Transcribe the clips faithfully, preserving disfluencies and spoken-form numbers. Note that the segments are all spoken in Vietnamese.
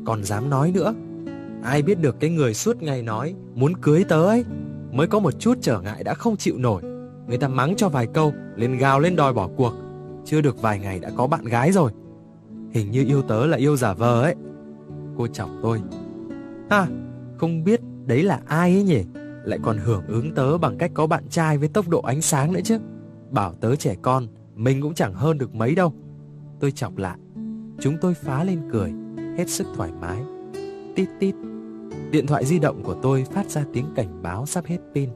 còn dám nói nữa. Ai biết được cái người suốt ngày nói muốn cưới tớ ấy, mới có một chút trở ngại đã không chịu nổi. Người ta mắng cho vài câu, liền gào lên đòi bỏ cuộc. Chưa được vài ngày đã có bạn gái rồi. Hình như yêu tớ là yêu giả vờ ấy. Cô chọc tôi. Ha, không biết đấy là ai ấy nhỉ? Lại còn hưởng ứng tớ bằng cách có bạn trai với tốc độ ánh sáng nữa chứ. Bảo tớ trẻ con, mình cũng chẳng hơn được mấy đâu. Tôi chọc lại. Chúng tôi phá lên cười, hết sức thoải mái. Tít tít. Điện thoại di động của tôi phát ra tiếng cảnh báo sắp hết pin.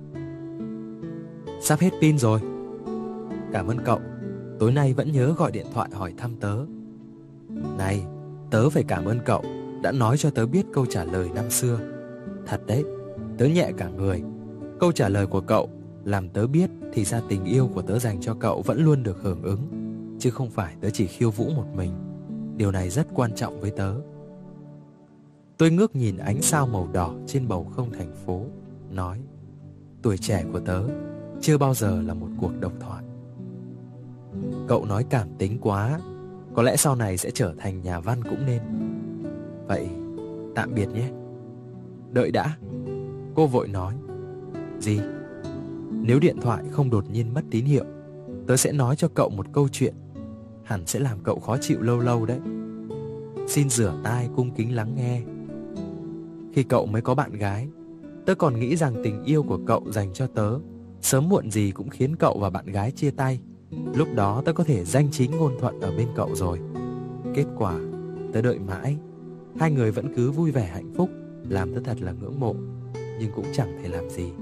Sắp hết pin rồi. Cảm ơn cậu. Tối nay vẫn nhớ gọi điện thoại hỏi thăm tớ. Này, tớ phải cảm ơn cậu đã nói cho tớ biết câu trả lời năm xưa. Thật đấy, tớ nhẹ cả người. Câu trả lời của cậu làm tớ biết thì ra tình yêu của tớ dành cho cậu vẫn luôn được hưởng ứng, chứ không phải tớ chỉ khiêu vũ một mình. Điều này rất quan trọng với tớ. Tôi ngước nhìn ánh sao màu đỏ trên bầu không thành phố, nói: tuổi trẻ của tớ chưa bao giờ là một cuộc độc thoại. Cậu nói cảm tính quá, có lẽ sau này sẽ trở thành nhà văn cũng nên. Vậy tạm biệt nhé. Đợi đã. Cô vội nói. Gì? Nếu điện thoại không đột nhiên mất tín hiệu, tớ sẽ nói cho cậu một câu chuyện, hẳn sẽ làm cậu khó chịu lâu lâu đấy. Xin rửa tai cung kính lắng nghe. Khi cậu mới có bạn gái, tớ còn nghĩ rằng tình yêu của cậu dành cho tớ sớm muộn gì cũng khiến cậu và bạn gái chia tay. Lúc đó tớ có thể danh chính ngôn thuận ở bên cậu rồi. Kết quả tớ đợi mãi, hai người vẫn cứ vui vẻ hạnh phúc, làm tớ thật là ngưỡng mộ, nhưng cũng chẳng thể làm gì.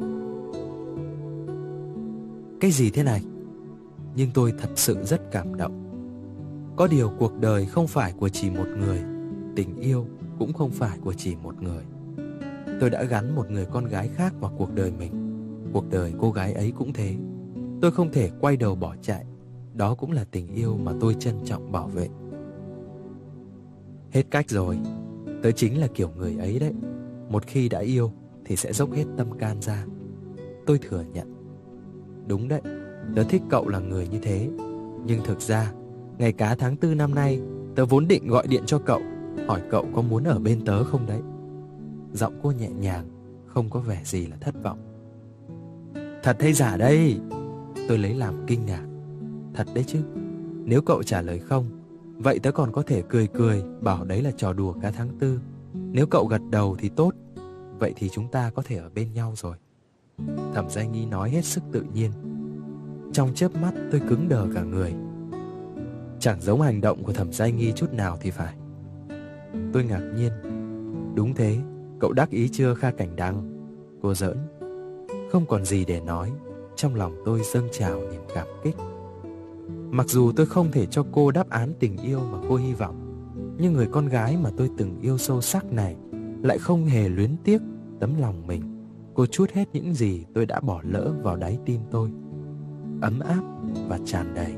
Cái gì thế này? Nhưng tôi thật sự rất cảm động. Có điều cuộc đời không phải của chỉ một người, tình yêu cũng không phải của chỉ một người. Tôi đã gắn một người con gái khác vào cuộc đời mình. Cuộc đời cô gái ấy cũng thế. Tôi không thể quay đầu bỏ chạy. Đó cũng là tình yêu mà tôi trân trọng bảo vệ. Hết cách rồi. Tớ chính là kiểu người ấy đấy. Một khi đã yêu thì sẽ dốc hết tâm can ra. Tôi thừa nhận. Đúng đấy, tớ thích cậu là người như thế. Nhưng thực ra, ngày cá tháng tư năm nay, tớ vốn định gọi điện cho cậu, hỏi cậu có muốn ở bên tớ không đấy. Giọng cô nhẹ nhàng, không có vẻ gì là thất vọng. Thật hay giả đây? Tôi lấy làm kinh ngạc. Thật đấy chứ. Nếu cậu trả lời không, vậy tớ còn có thể cười cười bảo đấy là trò đùa cá tháng tư. Nếu cậu gật đầu thì tốt. Vậy thì chúng ta có thể ở bên nhau rồi. Thẩm Giai Nghi nói hết sức tự nhiên. Trong chớp mắt tôi cứng đờ cả người. Chẳng giống hành động của Thẩm Giai Nghi chút nào thì phải. Tôi ngạc nhiên. Đúng thế, cậu đắc ý chưa Kha Cảnh Đăng? Cô giỡn. Không còn gì để nói. Trong lòng tôi dâng trào niềm cảm kích. Mặc dù tôi không thể cho cô đáp án tình yêu mà cô hy vọng, nhưng người con gái mà tôi từng yêu sâu sắc này lại không hề luyến tiếc tấm lòng mình. Cô trút hết những gì tôi đã bỏ lỡ vào đáy tim tôi, ấm áp và tràn đầy.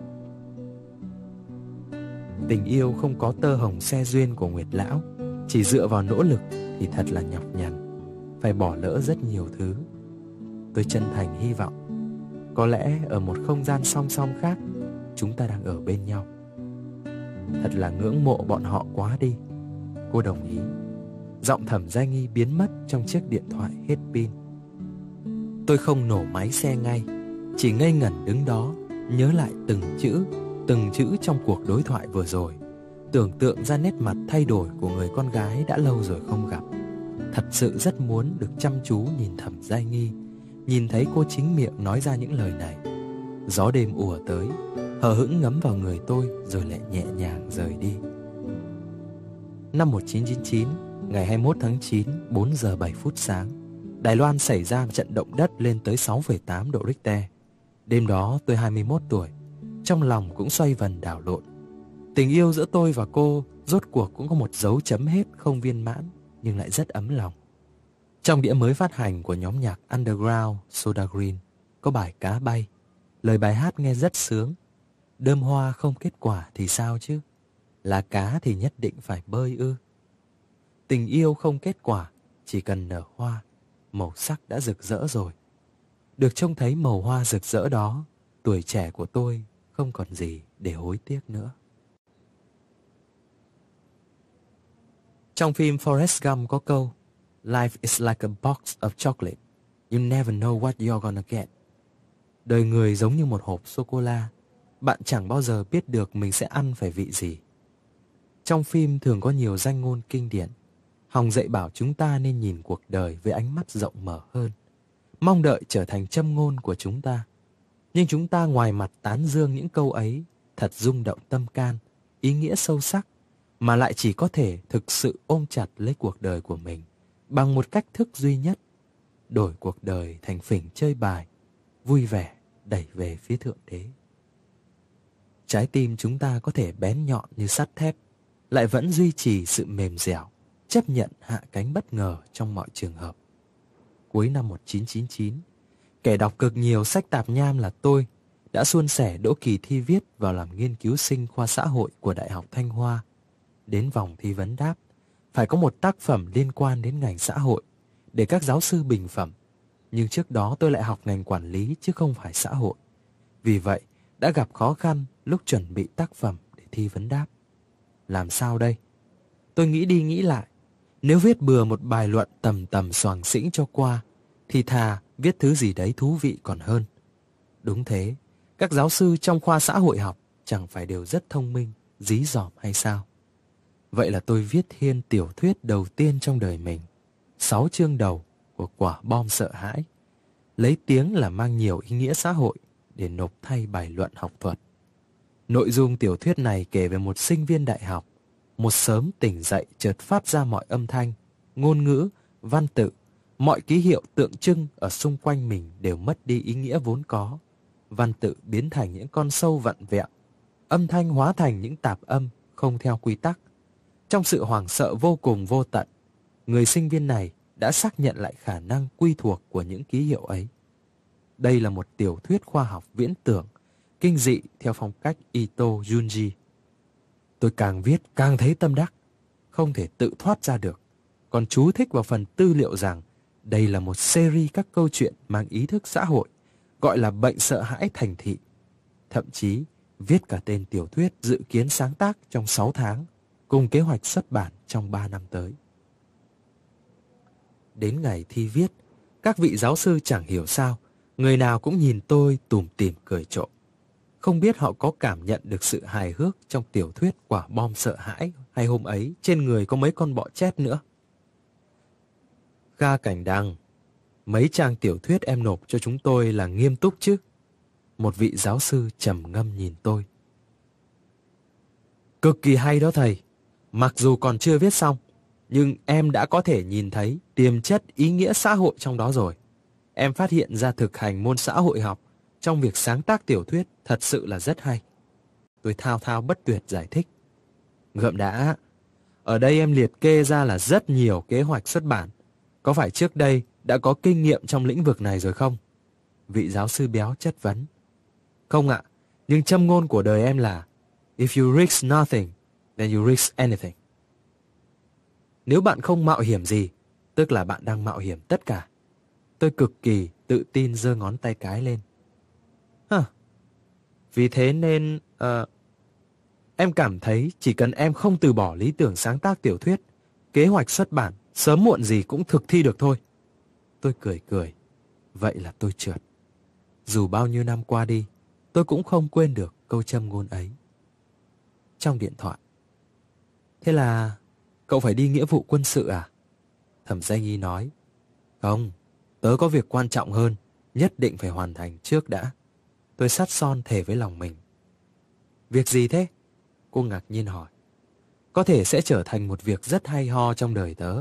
Tình yêu không có tơ hồng xe duyên của Nguyệt Lão, chỉ dựa vào nỗ lực thì thật là nhọc nhằn, phải bỏ lỡ rất nhiều thứ. Tôi chân thành hy vọng, có lẽ ở một không gian song song khác, chúng ta đang ở bên nhau. Thật là ngưỡng mộ bọn họ quá đi. Cô đồng ý. Giọng Thẩm Giai Nghi biến mất trong chiếc điện thoại hết pin. Tôi không nổ máy xe ngay, chỉ ngây ngẩn đứng đó, nhớ lại từng chữ, từng chữ trong cuộc đối thoại vừa rồi, tưởng tượng ra nét mặt thay đổi của người con gái đã lâu rồi không gặp. Thật sự rất muốn được chăm chú nhìn Thẩm Giai Nghi, nhìn thấy cô chính miệng nói ra những lời này. Gió đêm ùa tới, hờ hững ngấm vào người tôi rồi lại nhẹ nhàng rời đi. Năm một nghìn chín trăm chín mươi chín, ngày hai mươi mốt tháng chín, bốn giờ bảy phút sáng, Đài Loan xảy ra trận động đất lên tới sáu phẩy tám độ Richter. Đêm đó tôi hai mươi mốt tuổi, trong lòng cũng xoay vần đảo lộn. Tình yêu giữa tôi và cô rốt cuộc cũng có một dấu chấm hết không viên mãn, nhưng lại rất ấm lòng. Trong đĩa mới phát hành của nhóm nhạc underground Soda Green có bài Cá Bay. Lời bài hát nghe rất sướng. Đơm hoa không kết quả thì sao chứ? Là cá thì nhất định phải bơi ư? Tình yêu không kết quả, chỉ cần nở hoa, màu sắc đã rực rỡ rồi. Được trông thấy màu hoa rực rỡ đó, tuổi trẻ của tôi không còn gì để hối tiếc nữa. Trong phim Forrest Gump có câu Life is like a box of chocolate. You never know what you're gonna get. Đời người giống như một hộp sô-cô-la. Bạn chẳng bao giờ biết được mình sẽ ăn phải vị gì. Trong phim thường có nhiều danh ngôn kinh điển hòng dạy bảo chúng ta nên nhìn cuộc đời với ánh mắt rộng mở hơn, mong đợi trở thành châm ngôn của chúng ta. Nhưng chúng ta ngoài mặt tán dương những câu ấy thật rung động tâm can, ý nghĩa sâu sắc, mà lại chỉ có thể thực sự ôm chặt lấy cuộc đời của mình bằng một cách thức duy nhất, đổi cuộc đời thành phỉnh chơi bài, vui vẻ đẩy về phía Thượng Đế. Trái tim chúng ta có thể bén nhọn như sắt thép, lại vẫn duy trì sự mềm dẻo, chấp nhận hạ cánh bất ngờ trong mọi trường hợp. Cuối năm một nghìn chín trăm chín mươi chín, kẻ đọc cực nhiều sách tạp nham là tôi đã suôn sẻ đỗ kỳ thi viết vào làm nghiên cứu sinh khoa xã hội của Đại học Thanh Hoa. Đến vòng thi vấn đáp, phải có một tác phẩm liên quan đến ngành xã hội để các giáo sư bình phẩm. Nhưng trước đó tôi lại học ngành quản lý chứ không phải xã hội. Vì vậy, đã gặp khó khăn lúc chuẩn bị tác phẩm để thi vấn đáp. Làm sao đây? Tôi nghĩ đi nghĩ lại. Nếu viết bừa một bài luận tầm tầm xoàng xĩnh cho qua, thì thà viết thứ gì đấy thú vị còn hơn. Đúng thế, các giáo sư trong khoa xã hội học chẳng phải đều rất thông minh, dí dỏm hay sao? Vậy là tôi viết thiên tiểu thuyết đầu tiên trong đời mình, sáu chương đầu của Quả bom sợ hãi, lấy tiếng là mang nhiều ý nghĩa xã hội để nộp thay bài luận học thuật. Nội dung tiểu thuyết này kể về một sinh viên đại học, một sớm tỉnh dậy chợt phát ra mọi âm thanh, ngôn ngữ, văn tự, mọi ký hiệu tượng trưng ở xung quanh mình đều mất đi ý nghĩa vốn có. Văn tự biến thành những con sâu vặn vẹo, âm thanh hóa thành những tạp âm không theo quy tắc. Trong sự hoảng sợ vô cùng vô tận, người sinh viên này đã xác nhận lại khả năng quy thuộc của những ký hiệu ấy. Đây là một tiểu thuyết khoa học viễn tưởng, kinh dị theo phong cách Ito Junji. Tôi càng viết càng thấy tâm đắc, không thể tự thoát ra được. Còn chú thích vào phần tư liệu rằng đây là một series các câu chuyện mang ý thức xã hội, gọi là bệnh sợ hãi thành thị. Thậm chí viết cả tên tiểu thuyết dự kiến sáng tác trong sáu tháng, cùng kế hoạch xuất bản trong ba năm tới. Đến ngày thi viết, các vị giáo sư chẳng hiểu sao, người nào cũng nhìn tôi tủm tỉm cười trộm. Không biết họ có cảm nhận được sự hài hước trong tiểu thuyết Quả bom sợ hãi hay hôm ấy trên người có mấy con bọ chét nữa. Ga Cảnh Đăng, mấy trang tiểu thuyết em nộp cho chúng tôi là nghiêm túc chứ? Một vị giáo sư trầm ngâm nhìn tôi. Cực kỳ hay đó thầy. Mặc dù còn chưa viết xong, nhưng em đã có thể nhìn thấy tiềm chất ý nghĩa xã hội trong đó rồi. Em phát hiện ra thực hành môn xã hội học trong việc sáng tác tiểu thuyết thật sự là rất hay. Tôi thao thao bất tuyệt giải thích. Gợm đã, ở đây em liệt kê ra là rất nhiều kế hoạch xuất bản. Có phải trước đây đã có kinh nghiệm trong lĩnh vực này rồi không? Vị giáo sư béo chất vấn. Không ạ, nhưng châm ngôn của đời em là If you risk nothing, then you risk anything. Nếu bạn không mạo hiểm gì, tức là bạn đang mạo hiểm tất cả. Tôi cực kỳ tự tin giơ ngón tay cái lên. Hả? Vì thế nên uh, em cảm thấy chỉ cần em không từ bỏ lý tưởng sáng tác tiểu thuyết, kế hoạch xuất bản sớm muộn gì cũng thực thi được thôi. Tôi cười cười. Vậy là tôi trượt. Dù bao nhiêu năm qua đi, tôi cũng không quên được câu châm ngôn ấy. Trong điện thoại. Thế là cậu phải đi nghĩa vụ quân sự à? Thẩm Gia Nghi nói. Không, tớ có việc quan trọng hơn, nhất định phải hoàn thành trước đã. Tôi sắt son thề với lòng mình. Việc gì thế? Cô ngạc nhiên hỏi. Có thể sẽ trở thành một việc rất hay ho trong đời tớ.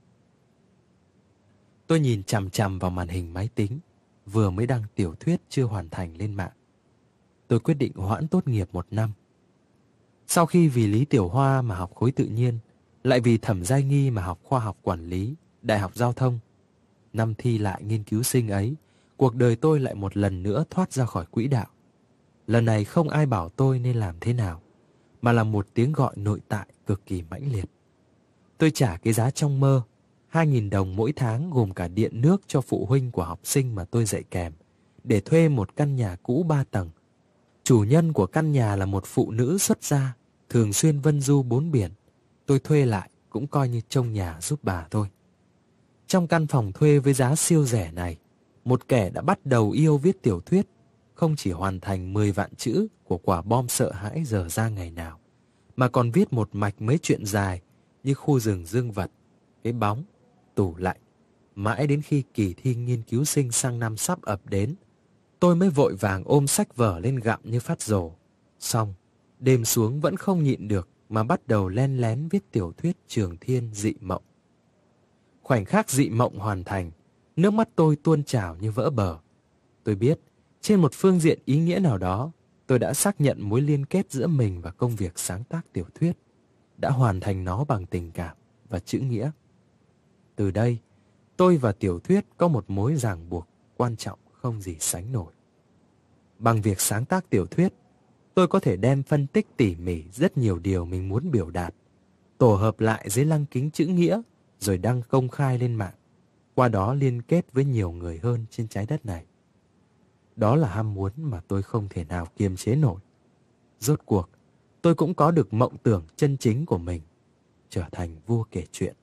Tôi nhìn chằm chằm vào màn hình máy tính, vừa mới đăng tiểu thuyết chưa hoàn thành lên mạng. Tôi quyết định hoãn tốt nghiệp một năm. Sau khi vì Lý Tiểu Hoa mà học khối tự nhiên, lại vì Thẩm Gia Nghi mà học khoa học quản lý, Đại học Giao thông, năm thi lại nghiên cứu sinh ấy, cuộc đời tôi lại một lần nữa thoát ra khỏi quỹ đạo. Lần này không ai bảo tôi nên làm thế nào, mà là một tiếng gọi nội tại cực kỳ mãnh liệt. Tôi trả cái giá trong mơ, hai nghìn đồng mỗi tháng gồm cả điện nước cho phụ huynh của học sinh mà tôi dạy kèm, để thuê một căn nhà cũ ba tầng. Chủ nhân của căn nhà là một phụ nữ xuất gia, thường xuyên vân du bốn biển. Tôi thuê lại cũng coi như trông nhà giúp bà thôi. Trong căn phòng thuê với giá siêu rẻ này, một kẻ đã bắt đầu yêu viết tiểu thuyết, không chỉ hoàn thành mười vạn chữ của quả bom sợ hãi dở ra ngày nào, mà còn viết một mạch mấy chuyện dài như khu rừng dương vật, cái bóng, tủ lạnh. Mãi đến khi kỳ thi nghiên cứu sinh sang năm sắp ập đến, tôi mới vội vàng ôm sách vở lên gặm như phát rồ. Xong, đêm xuống vẫn không nhịn được mà bắt đầu len lén viết tiểu thuyết Trường Thiên Dị Mộng. Khoảnh khắc dị mộng hoàn thành, nước mắt tôi tuôn trào như vỡ bờ. Tôi biết, trên một phương diện ý nghĩa nào đó, tôi đã xác nhận mối liên kết giữa mình và công việc sáng tác tiểu thuyết, đã hoàn thành nó bằng tình cảm và chữ nghĩa. Từ đây, tôi và tiểu thuyết có một mối ràng buộc quan trọng không gì sánh nổi. Bằng việc sáng tác tiểu thuyết, tôi có thể đem phân tích tỉ mỉ rất nhiều điều mình muốn biểu đạt, tổ hợp lại dưới lăng kính chữ nghĩa, rồi đăng công khai lên mạng, qua đó liên kết với nhiều người hơn trên trái đất này. Đó là ham muốn mà tôi không thể nào kiềm chế nổi. Rốt cuộc, tôi cũng có được mộng tưởng chân chính của mình, trở thành vua kể chuyện.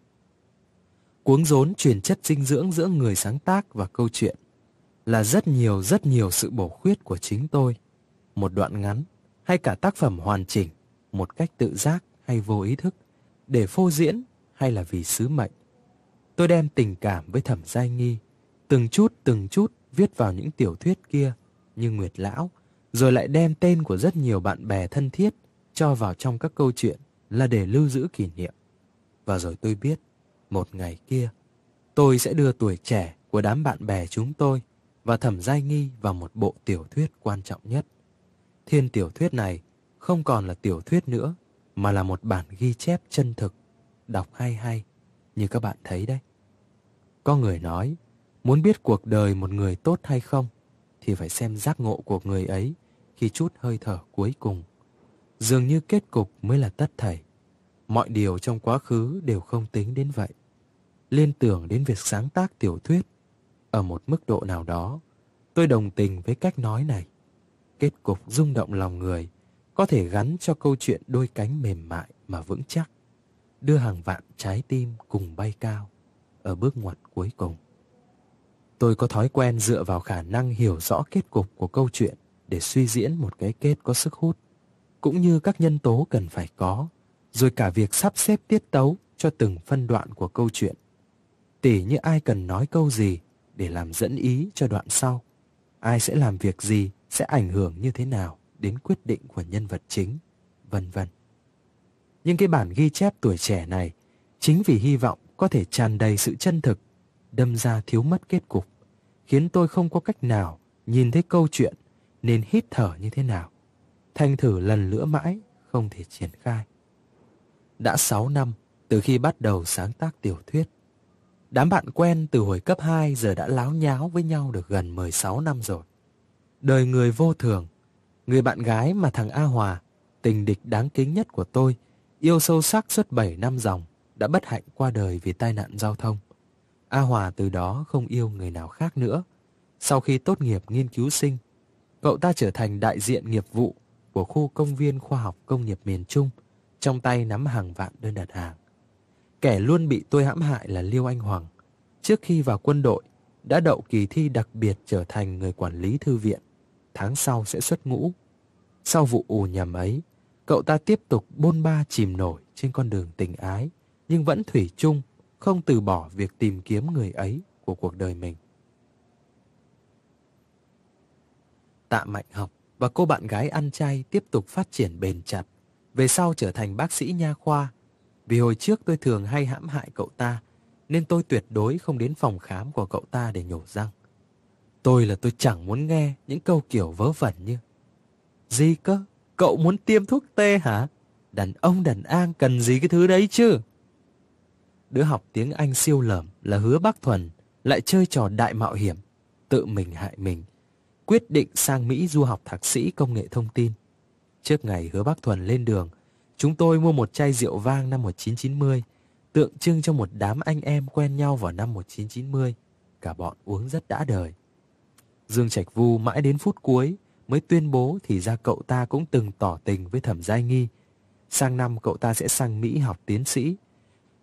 Cuống rốn truyền chất dinh dưỡng giữa người sáng tác và câu chuyện là rất nhiều rất nhiều sự bổ khuyết của chính tôi. Một đoạn ngắn hay cả tác phẩm hoàn chỉnh, một cách tự giác hay vô ý thức, để phô diễn hay là vì sứ mệnh. Tôi đem tình cảm với Thẩm Giai Nghi, từng chút từng chút viết vào những tiểu thuyết kia như Nguyệt Lão, rồi lại đem tên của rất nhiều bạn bè thân thiết cho vào trong các câu chuyện là để lưu giữ kỷ niệm. Và rồi tôi biết, một ngày kia, tôi sẽ đưa tuổi trẻ của đám bạn bè chúng tôi và Thẩm Giai Nghi vào một bộ tiểu thuyết quan trọng nhất. Thiên tiểu thuyết này không còn là tiểu thuyết nữa, mà là một bản ghi chép chân thực, đọc hay hay, như các bạn thấy đấy. Có người nói, muốn biết cuộc đời một người tốt hay không, thì phải xem giác ngộ của người ấy khi chút hơi thở cuối cùng. Dường như kết cục mới là tất thảy. Mọi điều trong quá khứ đều không tính đến vậy. Liên tưởng đến việc sáng tác tiểu thuyết, ở một mức độ nào đó, tôi đồng tình với cách nói này. Kết cục rung động lòng người có thể gắn cho câu chuyện đôi cánh mềm mại mà vững chắc, đưa hàng vạn trái tim cùng bay cao ở bước ngoặt cuối cùng. Tôi có thói quen dựa vào khả năng hiểu rõ kết cục của câu chuyện để suy diễn một cái kết có sức hút, cũng như các nhân tố cần phải có, rồi cả việc sắp xếp tiết tấu cho từng phân đoạn của câu chuyện. Tỉ như ai cần nói câu gì để làm dẫn ý cho đoạn sau, ai sẽ làm việc gì, sẽ ảnh hưởng như thế nào đến quyết định của nhân vật chính, vân vân. Nhưng cái bản ghi chép tuổi trẻ này, chính vì hy vọng có thể tràn đầy sự chân thực, đâm ra thiếu mất kết cục, khiến tôi không có cách nào nhìn thấy câu chuyện nên hít thở như thế nào. Thành thử lần nữa mãi không thể triển khai. Đã sáu năm từ khi bắt đầu sáng tác tiểu thuyết. Đám bạn quen từ hồi cấp hai giờ đã láo nháo với nhau được gần mười sáu năm rồi. Đời người vô thường, người bạn gái mà thằng A Hòa, tình địch đáng kính nhất của tôi, yêu sâu sắc suốt bảy năm dòng, đã bất hạnh qua đời vì tai nạn giao thông. A Hòa từ đó không yêu người nào khác nữa. Sau khi tốt nghiệp nghiên cứu sinh, cậu ta trở thành đại diện nghiệp vụ của khu công viên khoa học công nghiệp miền Trung, trong tay nắm hàng vạn đơn đặt hàng. Kẻ luôn bị tôi hãm hại là Liêu Anh Hoàng. Trước khi vào quân đội, đã đậu kỳ thi đặc biệt trở thành người quản lý thư viện. Tháng sau sẽ xuất ngũ. Sau vụ ù nhầm ấy, cậu ta tiếp tục bôn ba chìm nổi trên con đường tình ái, nhưng vẫn thủy chung không từ bỏ việc tìm kiếm người ấy của cuộc đời mình. Tạ Mạnh Học và cô bạn gái ăn chay tiếp tục phát triển bền chặt, về sau trở thành bác sĩ nha khoa. Vì hồi trước tôi thường hay hãm hại cậu ta, nên tôi tuyệt đối không đến phòng khám của cậu ta để nhổ răng. Tôi là tôi chẳng muốn nghe những câu kiểu vớ vẩn như: gì cơ? Cậu muốn tiêm thuốc tê hả? Đàn ông đàn an cần gì cái thứ đấy chứ? Đứa học tiếng Anh siêu lởm là Hứa Bắc Thuần lại chơi trò đại mạo hiểm, tự mình hại mình, quyết định sang Mỹ du học thạc sĩ công nghệ thông tin. Trước ngày Hứa Bắc Thuần lên đường, chúng tôi mua một chai rượu vang năm một nghìn chín trăm chín mươi, tượng trưng cho một đám anh em quen nhau vào năm một nghìn chín trăm chín mươi. Cả bọn uống rất đã đời. Dương Trạch Vu mãi đến phút cuối mới tuyên bố thì ra cậu ta cũng từng tỏ tình với Thẩm Giai Nghi. Sang năm cậu ta sẽ sang Mỹ học tiến sĩ,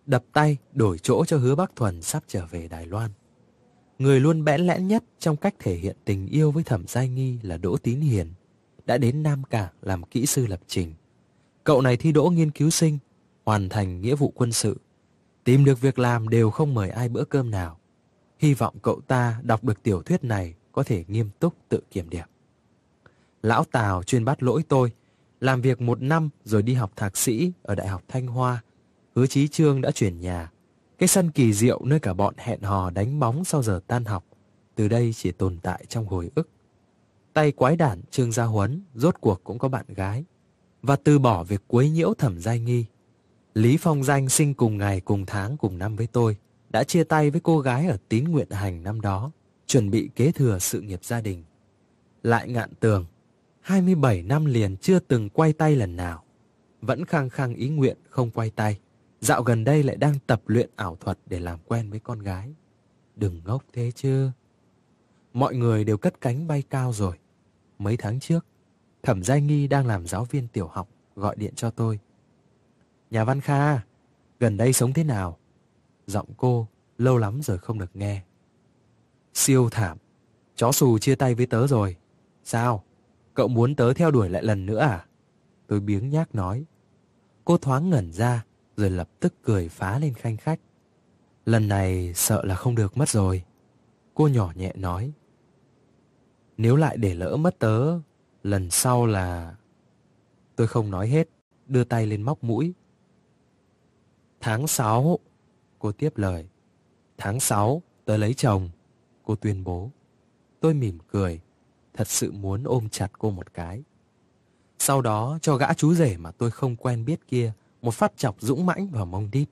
đập tay đổi chỗ cho Hứa Bắc Thuần sắp trở về Đài Loan. Người luôn bẽn lẽn nhất trong cách thể hiện tình yêu với Thẩm Giai Nghi là Đỗ Tín Hiền, đã đến Nam Cảng làm kỹ sư lập trình. Cậu này thi đỗ nghiên cứu sinh, hoàn thành nghĩa vụ quân sự, tìm được việc làm đều không mời ai bữa cơm nào. Hy vọng cậu ta đọc được tiểu thuyết này có thể nghiêm túc tự kiểm điểm. Lão Tào chuyên bắt lỗi tôi, làm việc một năm rồi đi học thạc sĩ ở Đại học Thanh Hoa. Hứa Chí Trương đã chuyển nhà. Cái sân kỳ diệu nơi cả bọn hẹn hò đánh bóng sau giờ tan học, từ đây chỉ tồn tại trong hồi ức. Tay quái đản Trương Gia Huấn rốt cuộc cũng có bạn gái và từ bỏ việc quấy nhiễu Thẩm Giai Nghi. Lý Phong Danh sinh cùng ngày cùng tháng cùng năm với tôi, đã chia tay với cô gái ở Tín Nguyện Hành năm đó, chuẩn bị kế thừa sự nghiệp gia đình. Lại Ngạn Tường, hai mươi bảy năm liền chưa từng quay tay lần nào, vẫn khăng khăng ý nguyện không quay tay. Dạo gần đây lại đang tập luyện ảo thuật để làm quen với con gái. Đừng ngốc thế chứ. Mọi người đều cất cánh bay cao rồi. Mấy tháng trước, Thẩm Giai Nghi đang làm giáo viên tiểu học gọi điện cho tôi. Nhà Văn Kha, gần đây sống thế nào? Giọng cô lâu lắm rồi không được nghe. Siêu thảm, chó xù chia tay với tớ rồi. Sao? Cậu muốn tớ theo đuổi lại lần nữa à? Tôi biếng nhác nói. Cô thoáng ngẩn ra rồi lập tức cười phá lên khanh khách. Lần này sợ là không được mất rồi. Cô nhỏ nhẹ nói. Nếu lại để lỡ mất tớ, lần sau là... Tôi không nói hết, đưa tay lên móc mũi. Tháng sáu, cô tiếp lời. Tháng sáu, tớ lấy chồng, cô tuyên bố. Tôi mỉm cười, thật sự muốn ôm chặt cô một cái. Sau đó cho gã chú rể mà tôi không quen biết kia một phát chọc dũng mãnh vào mông đít.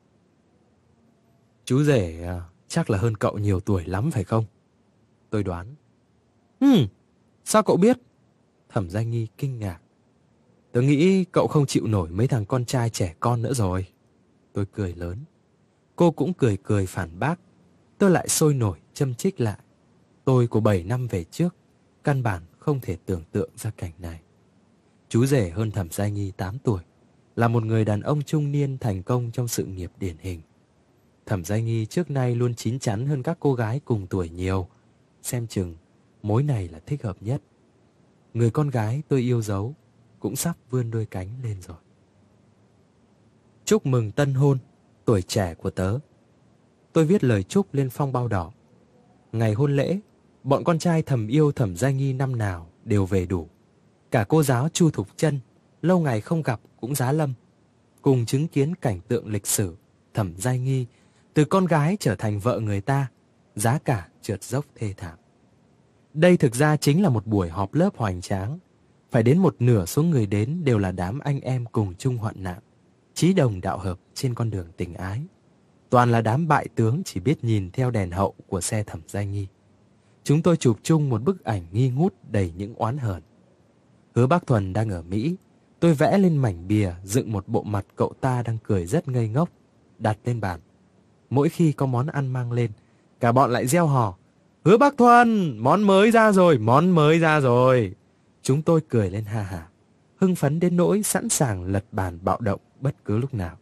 Chú rể à, chắc là hơn cậu nhiều tuổi lắm phải không? Tôi đoán. Hừm, sao cậu biết? Thẩm Giai Nghi kinh ngạc. Tớ nghĩ cậu không chịu nổi mấy thằng con trai trẻ con nữa rồi. Tôi cười lớn. Cô cũng cười cười phản bác. Tôi lại sôi nổi châm chích lại. Tôi của bảy năm về trước, căn bản không thể tưởng tượng ra cảnh này. Chú rể hơn Thẩm Giai Nghi tám tuổi, là một người đàn ông trung niên thành công trong sự nghiệp điển hình. Thẩm Giai Nghi trước nay luôn chín chắn hơn các cô gái cùng tuổi nhiều. Xem chừng mối này là thích hợp nhất. Người con gái tôi yêu dấu cũng sắp vươn đôi cánh lên rồi. Chúc mừng tân hôn, tuổi trẻ của tớ. Tôi viết lời chúc lên phong bao đỏ. Ngày hôn lễ, bọn con trai thầm yêu Thẩm Giai Nghi năm nào đều về đủ. Cả cô giáo Chu Thục Chân, lâu ngày không gặp cũng giá lâm, cùng chứng kiến cảnh tượng lịch sử Thẩm Giai Nghi từ con gái trở thành vợ người ta, giá cả trượt dốc thê thảm. Đây thực ra chính là một buổi họp lớp hoành tráng. Phải đến một nửa số người đến đều là đám anh em cùng chung hoạn nạn, chí đồng đạo hợp trên con đường tình ái. Toàn là đám bại tướng chỉ biết nhìn theo đèn hậu của xe Thẩm Giai Nghi. Chúng tôi chụp chung một bức ảnh nghi ngút đầy những oán hờn. Hứa Bắc Thuần đang ở Mỹ. Tôi vẽ lên mảnh bìa dựng một bộ mặt cậu ta đang cười rất ngây ngốc, đặt lên bàn. Mỗi khi có món ăn mang lên, cả bọn lại reo hò. Hứa Bắc Thuần, món mới ra rồi, món mới ra rồi. Chúng tôi cười lên ha hả, hưng phấn đến nỗi sẵn sàng lật bàn bạo động bất cứ lúc nào.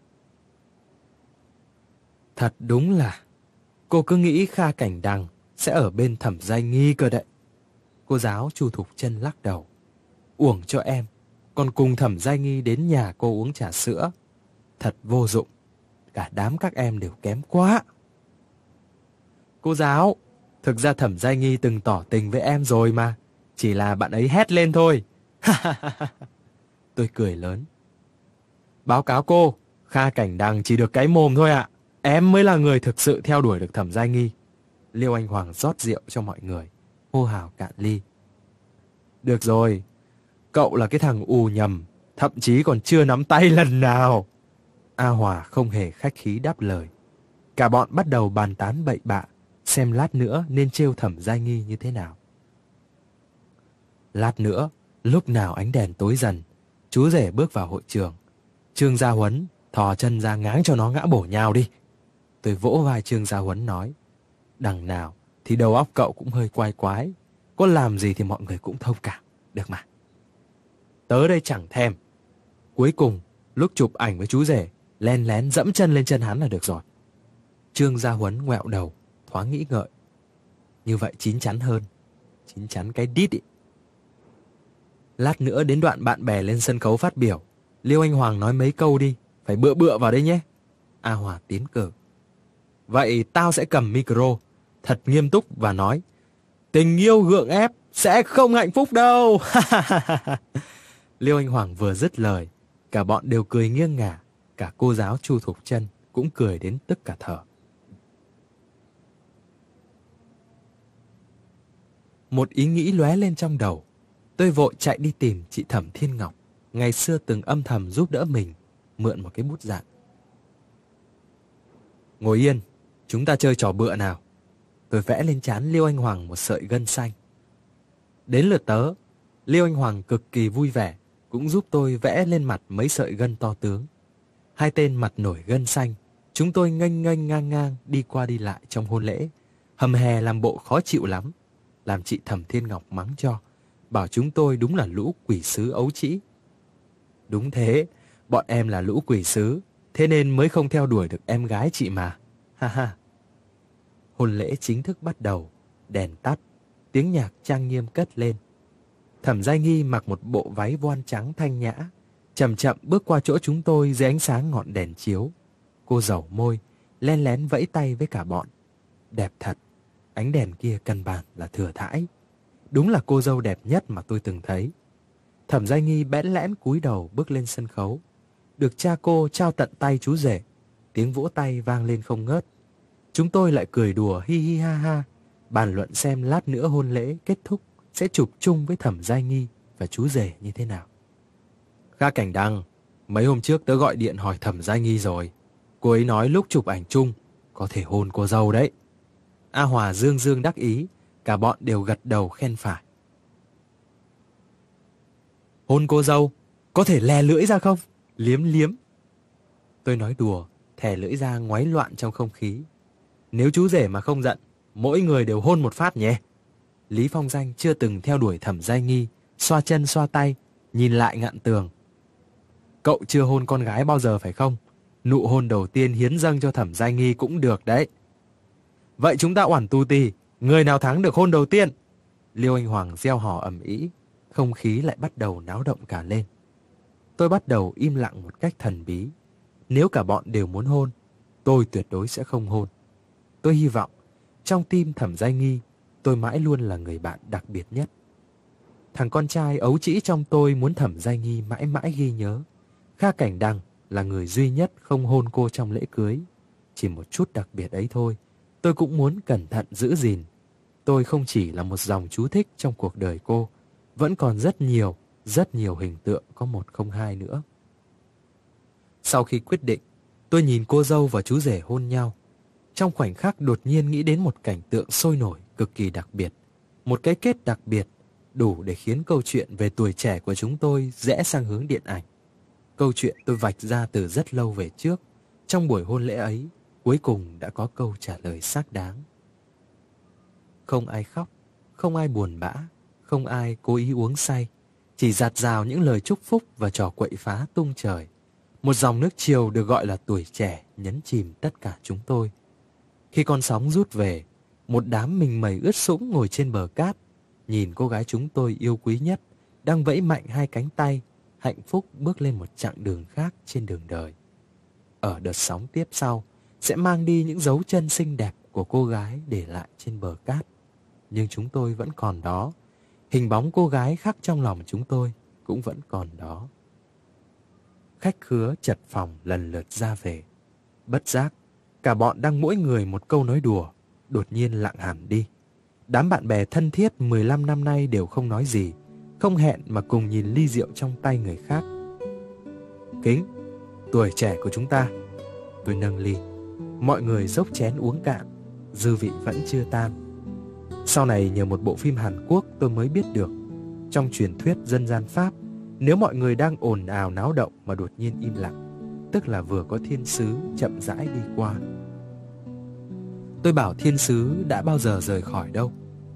Thật đúng là, cô cứ nghĩ Kha Cảnh Đằng sẽ ở bên Thẩm Giai Nghi cơ đấy. Cô giáo Chu Thục Chân lắc đầu. Uổng cho em, còn cùng Thẩm Giai Nghi đến nhà cô uống trà sữa. Thật vô dụng, cả đám các em đều kém quá. Cô giáo, thực ra Thẩm Giai Nghi từng tỏ tình với em rồi mà, chỉ là bạn ấy hét lên thôi. Tôi cười lớn. Báo cáo cô, Kha Cảnh Đằng chỉ được cái mồm thôi ạ. Em mới là người thực sự theo đuổi được Thẩm Giai Nghi. Liêu Anh Hoàng rót rượu cho mọi người, hô hào cạn ly. Được rồi, cậu là cái thằng ù nhầm, thậm chí còn chưa nắm tay lần nào. A Hòa không hề khách khí đáp lời. Cả bọn bắt đầu bàn tán bậy bạ, xem lát nữa nên trêu Thẩm Giai Nghi như thế nào. Lát nữa, lúc nào ánh đèn tối dần, chú rể bước vào hội trường. Trương Gia Huấn thò chân ra ngáng cho nó ngã bổ nhào đi. Tôi vỗ vai Trương Gia Huấn nói. Đằng nào thì đầu óc cậu cũng hơi quái quái, có làm gì thì mọi người cũng thông cảm, được mà. Tớ đây chẳng thèm. Cuối cùng, lúc chụp ảnh với chú rể, len lén dẫm chân lên chân hắn là được rồi. Trương Gia Huấn ngoẹo đầu, thoáng nghĩ ngợi. Như vậy chín chắn hơn. Chín chắn cái đít ý. Lát nữa đến đoạn bạn bè lên sân khấu phát biểu, Liêu Anh Hoàng nói mấy câu đi, phải bựa bựa vào đây nhé. A Hòa tiến cử. Vậy tao sẽ cầm micro, thật nghiêm túc và nói, tình yêu gượng ép sẽ không hạnh phúc đâu. Liêu Anh Hoàng vừa dứt lời, cả bọn đều cười nghiêng ngả, cả cô giáo Chu Thục Trân cũng cười đến tức cả thở. Một ý nghĩ lóe lên trong đầu, tôi vội chạy đi tìm chị Thẩm Thiên Ngọc, ngày xưa từng âm thầm giúp đỡ mình, mượn một cái bút dạng. Ngồi yên, chúng ta chơi trò bựa nào. Tôi vẽ lên trán Liêu Anh Hoàng một sợi gân xanh. Đến lượt tớ, Liêu Anh Hoàng cực kỳ vui vẻ, cũng giúp tôi vẽ lên mặt mấy sợi gân to tướng. Hai tên mặt nổi gân xanh, chúng tôi nghênh nghênh ngang ngang đi qua đi lại trong hôn lễ, hầm hè làm bộ khó chịu lắm, làm chị Thẩm Thiên Ngọc mắng cho, bảo chúng tôi đúng là lũ quỷ sứ ấu trĩ. Đúng thế, bọn em là lũ quỷ sứ, thế nên mới không theo đuổi được em gái chị mà. Ha ha. Hôn lễ chính thức bắt đầu, đèn tắt, tiếng nhạc trang nghiêm cất lên. Thẩm Giai Nghi mặc một bộ váy voan trắng thanh nhã, chậm chậm bước qua chỗ chúng tôi dưới ánh sáng ngọn đèn chiếu. Cô dẩu môi, len lén vẫy tay với cả bọn. Đẹp thật, ánh đèn kia căn bản là thừa thãi. Đúng là cô dâu đẹp nhất mà tôi từng thấy. Thẩm Giai Nghi bẽn lẽn cúi đầu bước lên sân khấu. Được cha cô trao tận tay chú rể, tiếng vỗ tay vang lên không ngớt. Chúng tôi lại cười đùa hi hi ha ha, bàn luận xem lát nữa hôn lễ kết thúc sẽ chụp chung với Thẩm Giai Nghi và chú rể như thế nào. Kha Cảnh Đăng, mấy hôm trước tớ gọi điện hỏi Thẩm Giai Nghi rồi. Cô ấy nói lúc chụp ảnh chung có thể hôn cô dâu đấy. A Hòa dương dương đắc ý, cả bọn đều gật đầu khen phải. Hôn cô dâu, có thể lè lưỡi ra không? Liếm liếm. Tôi nói đùa, thè lưỡi ra ngoáy loạn trong không khí. Nếu chú rể mà không giận, mỗi người đều hôn một phát nhé. Lý Phong Danh chưa từng theo đuổi Thẩm Giai Nghi, xoa chân xoa tay, nhìn lại ngạn tường. Cậu chưa hôn con gái bao giờ phải không? Nụ hôn đầu tiên hiến dâng cho Thẩm Giai Nghi cũng được đấy. Vậy chúng ta oản tu tì, người nào thắng được hôn đầu tiên? Liêu Anh Hoàng reo hò ầm ĩ, không khí lại bắt đầu náo động cả lên. Tôi bắt đầu im lặng một cách thần bí. Nếu cả bọn đều muốn hôn, tôi tuyệt đối sẽ không hôn. Tôi hy vọng, trong tim Thẩm Giai Nghi, tôi mãi luôn là người bạn đặc biệt nhất. Thằng con trai ấu trĩ trong tôi muốn Thẩm Giai Nghi mãi mãi ghi nhớ. Kha Cảnh Đăng là người duy nhất không hôn cô trong lễ cưới. Chỉ một chút đặc biệt ấy thôi, tôi cũng muốn cẩn thận giữ gìn. Tôi không chỉ là một dòng chú thích trong cuộc đời cô, vẫn còn rất nhiều, rất nhiều hình tượng có một không hai nữa. Sau khi quyết định, tôi nhìn cô dâu và chú rể hôn nhau. Trong khoảnh khắc đột nhiên nghĩ đến một cảnh tượng sôi nổi cực kỳ đặc biệt. Một cái kết đặc biệt, đủ để khiến câu chuyện về tuổi trẻ của chúng tôi rẽ sang hướng điện ảnh. Câu chuyện tôi vạch ra từ rất lâu về trước. Trong buổi hôn lễ ấy, cuối cùng đã có câu trả lời xác đáng. Không ai khóc, không ai buồn bã, không ai cố ý uống say. Chỉ dạt dào những lời chúc phúc và trò quậy phá tung trời. Một dòng nước triều được gọi là tuổi trẻ nhấn chìm tất cả chúng tôi. Khi con sóng rút về, một đám mình mẩy ướt sũng ngồi trên bờ cát, nhìn cô gái chúng tôi yêu quý nhất đang vẫy mạnh hai cánh tay, hạnh phúc bước lên một chặng đường khác trên đường đời. Ở đợt sóng tiếp sau, sẽ mang đi những dấu chân xinh đẹp của cô gái để lại trên bờ cát. Nhưng chúng tôi vẫn còn đó, hình bóng cô gái khắc trong lòng chúng tôi cũng vẫn còn đó. Khách khứa chật phòng lần lượt ra về. Bất giác, cả bọn đang mỗi người một câu nói đùa, đột nhiên lặng hẳn đi. Đám bạn bè thân thiết mười lăm năm nay đều không nói gì, không hẹn mà cùng nhìn ly rượu trong tay người khác. Kính, tuổi trẻ của chúng ta. Tôi nâng ly. Mọi người dốc chén uống cạn, dư vị vẫn chưa tan. Sau này nhờ một bộ phim Hàn Quốc tôi mới biết được, trong truyền thuyết dân gian Pháp, nếu mọi người đang ồn ào náo động mà đột nhiên im lặng, tức là vừa có thiên sứ chậm rãi đi qua. Tôi bảo thiên sứ đã bao giờ rời khỏi đâu.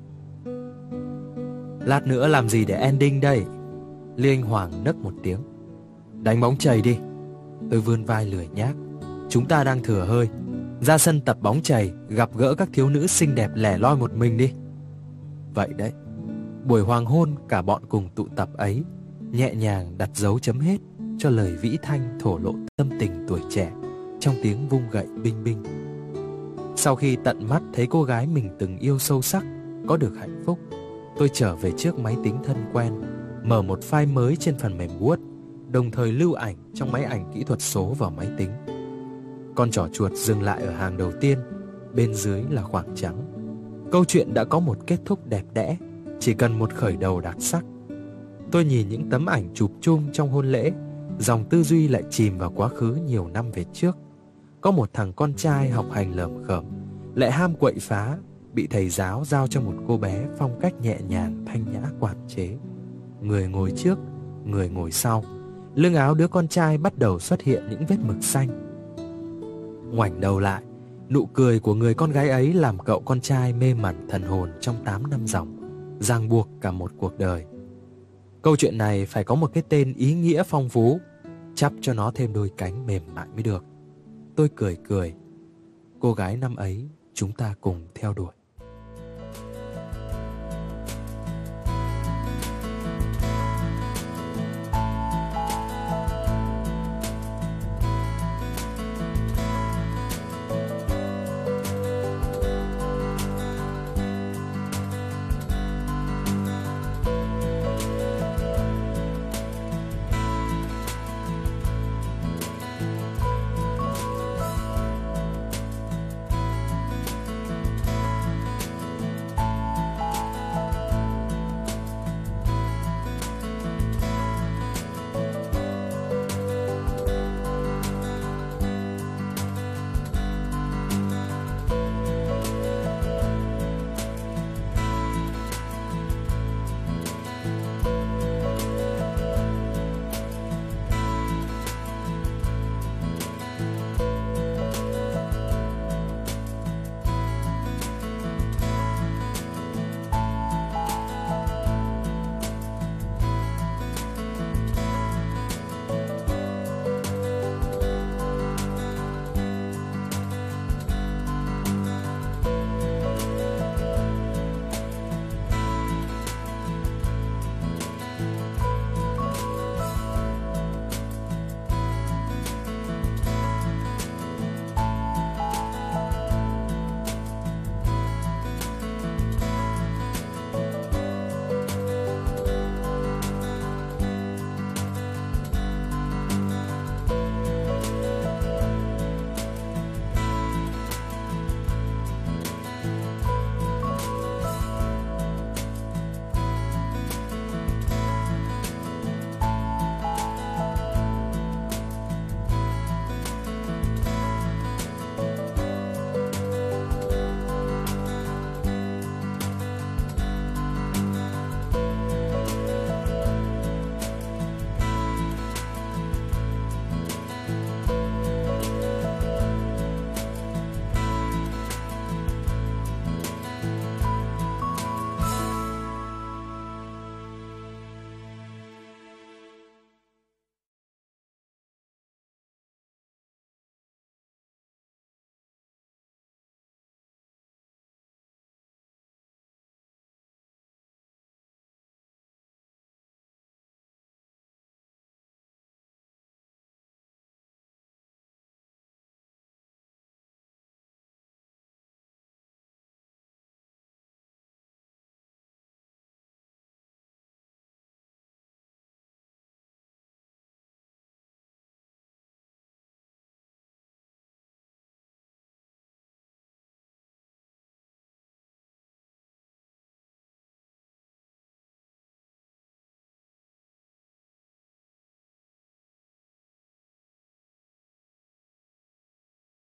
Lát nữa làm gì để ending đây? Lê Anh Hoàng nấc một tiếng. Đánh bóng chày đi. Tôi vươn vai lười nhác. Chúng ta đang thừa hơi. Ra sân tập bóng chày, gặp gỡ các thiếu nữ xinh đẹp lẻ loi một mình đi. Vậy đấy, buổi hoàng hôn cả bọn cùng tụ tập ấy nhẹ nhàng đặt dấu chấm hết cho lời vĩ thanh thổ lộ tâm tình tuổi trẻ trong tiếng vung gậy binh binh. Sau khi tận mắt thấy cô gái mình từng yêu sâu sắc có được hạnh phúc, tôi trở về trước máy tính thân quen, mở một file mới trên phần mềm Word, đồng thời lưu ảnh trong máy ảnh kỹ thuật số vào máy tính. Con trỏ chuột dừng lại ở hàng đầu tiên, bên dưới là khoảng trắng. Câu chuyện đã có một kết thúc đẹp đẽ, chỉ cần một khởi đầu đặc sắc. Tôi nhìn những tấm ảnh chụp chung trong hôn lễ, dòng tư duy lại chìm vào quá khứ nhiều năm về trước. Có một thằng con trai học hành lởm khởm, lại ham quậy phá, bị thầy giáo giao cho một cô bé phong cách nhẹ nhàng thanh nhã quản chế. Người ngồi trước, người ngồi sau. Lưng áo đứa con trai bắt đầu xuất hiện những vết mực xanh. Ngoảnh đầu lại, nụ cười của người con gái ấy làm cậu con trai mê mẩn thần hồn trong tám năm dòng, ràng buộc cả một cuộc đời. Câu chuyện này phải có một cái tên ý nghĩa phong phú, chắp cho nó thêm đôi cánh mềm mại mới được. Tôi cười cười. Cô gái năm ấy chúng ta cùng theo đuổi.